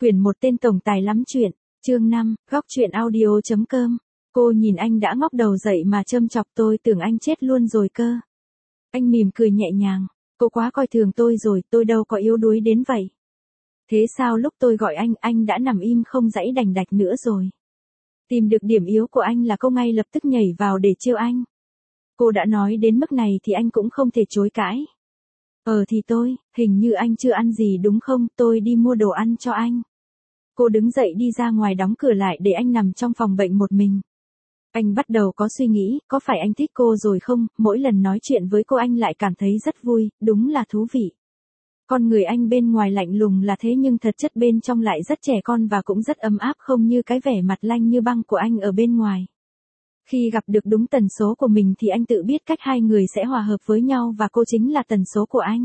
Quyển 1 tên tổng tài lắm chuyện, chương 5, góc chuyện audio.com. Cô nhìn anh đã ngóc đầu dậy mà châm chọc tôi tưởng anh chết luôn rồi cơ. Anh mỉm cười nhẹ nhàng, cô quá coi thường tôi rồi, tôi đâu có yếu đuối đến vậy. Thế sao lúc tôi gọi anh đã nằm im không giãy đành đạch nữa rồi. Tìm được điểm yếu của anh là cô ngay lập tức nhảy vào để trêu anh. Cô đã nói đến mức này thì anh cũng không thể chối cãi. Thì hình như anh chưa ăn gì đúng không, tôi đi mua đồ ăn cho anh. Cô đứng dậy đi ra ngoài đóng cửa lại để anh nằm trong phòng bệnh một mình. Anh bắt đầu có suy nghĩ, có phải anh thích cô rồi không, mỗi lần nói chuyện với cô anh lại cảm thấy rất vui, đúng là thú vị. Con người anh bên ngoài lạnh lùng là thế nhưng thật chất bên trong lại rất trẻ con và cũng rất ấm áp không như cái vẻ mặt lạnh như băng của anh ở bên ngoài. Khi gặp được đúng tần số của mình thì anh tự biết cách hai người sẽ hòa hợp với nhau và cô chính là tần số của anh.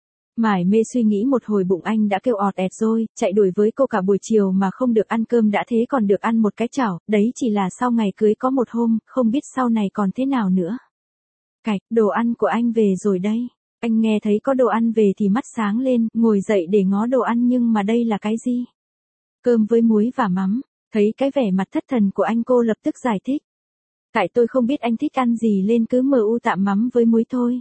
Mải mê suy nghĩ một hồi bụng anh đã kêu ọt ẹt rồi, chạy đuổi với cô cả buổi chiều mà không được ăn cơm đã thế còn được ăn một cái chảo, đấy chỉ là sau ngày cưới có một hôm, không biết sau này còn thế nào nữa. Cạch, đồ ăn của anh về rồi đây. Anh nghe thấy có đồ ăn về thì mắt sáng lên, ngồi dậy để ngó đồ ăn nhưng mà đây là cái gì? Cơm với muối và mắm, thấy cái vẻ mặt thất thần của anh cô lập tức giải thích. Tại tôi không biết anh thích ăn gì nên cứ tạm mắm với muối thôi.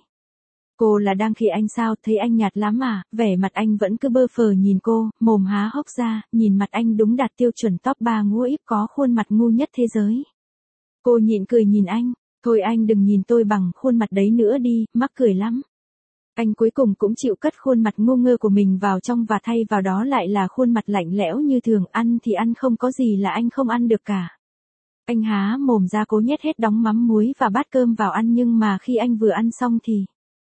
Cô là đang khi anh sao, thấy anh nhạt lắm à, vẻ mặt anh vẫn cứ bơ phờ nhìn cô, mồm há hốc ra, nhìn mặt anh đúng đạt tiêu chuẩn top 3 ngũ íp có khuôn mặt ngu nhất thế giới. Cô nhịn cười nhìn anh, thôi anh đừng nhìn tôi bằng khuôn mặt đấy nữa đi, mắc cười lắm. Anh cuối cùng cũng chịu cất khuôn mặt ngu ngơ của mình vào trong và thay vào đó lại là khuôn mặt lạnh lẽo như thường, ăn thì ăn không có gì là anh không ăn được cả. Anh há mồm ra cố nhét hết đóng mắm muối và bát cơm vào ăn nhưng mà khi anh vừa ăn xong thì...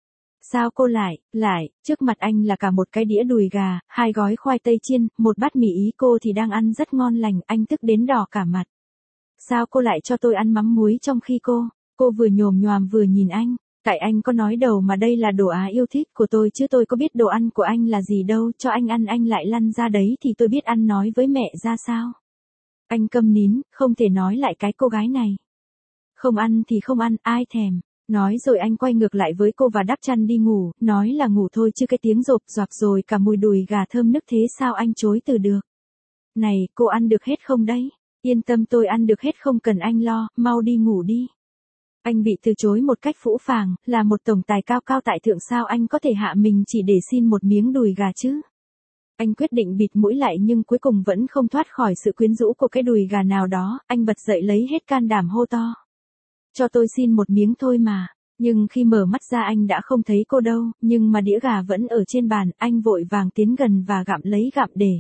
Sao cô lại, trước mặt anh là cả một cái đĩa đùi gà, 2 gói khoai tây chiên, một bát mì ý cô thì đang ăn rất ngon lành, anh tức đến đỏ cả mặt. Sao cô lại cho tôi ăn mắm muối trong khi cô vừa nhồm nhoàm vừa nhìn anh, tại anh có nói đầu mà đây là đồ Á yêu thích của tôi chứ tôi có biết đồ ăn của anh là gì đâu, cho anh ăn anh lại lăn ra đấy thì tôi biết ăn nói với mẹ ra sao. Anh câm nín, không thể nói lại cái cô gái này. Không ăn thì không ăn, ai thèm. Nói rồi anh quay ngược lại với cô và đắp chăn đi ngủ, nói là ngủ thôi chứ cái tiếng rộp rạp rồi cả mùi đùi gà thơm nức thế sao anh chối từ được. Này, cô ăn được hết không đấy? Yên tâm tôi ăn được hết không cần anh lo, mau đi ngủ đi. Anh bị từ chối một cách phũ phàng, là một tổng tài cao cao tại thượng sao anh có thể hạ mình chỉ để xin một miếng đùi gà chứ? Anh quyết định bịt mũi lại nhưng cuối cùng vẫn không thoát khỏi sự quyến rũ của cái đùi gà nào đó, anh bật dậy lấy hết can đảm hô to. Cho tôi xin một miếng thôi mà, nhưng khi mở mắt ra anh đã không thấy cô đâu, nhưng mà đĩa gà vẫn ở trên bàn, anh vội vàng tiến gần và gặm để.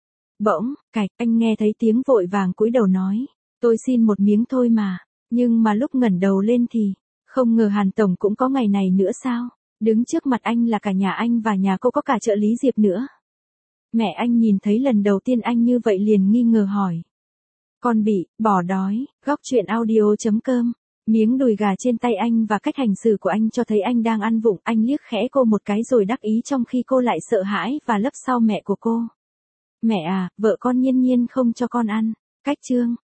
Bỗng, cạch, anh nghe thấy tiếng vội vàng cúi đầu nói, tôi xin một miếng thôi mà, nhưng mà lúc ngẩng đầu lên thì, không ngờ Hàn Tổng cũng có ngày này nữa sao, đứng trước mặt anh là cả nhà anh và nhà cô có cả trợ lý Diệp nữa. Mẹ anh nhìn thấy lần đầu tiên anh như vậy liền nghi ngờ hỏi. Con bị, bỏ đói, góc chuyện audio.com. Miếng đùi gà trên tay anh và cách hành xử của anh cho thấy anh đang ăn vụng, anh liếc khẽ cô một cái rồi đắc ý trong khi cô lại sợ hãi và lấp sau mẹ của cô. Mẹ à, vợ con Nhiên Nhiên không cho con ăn. Cách chương.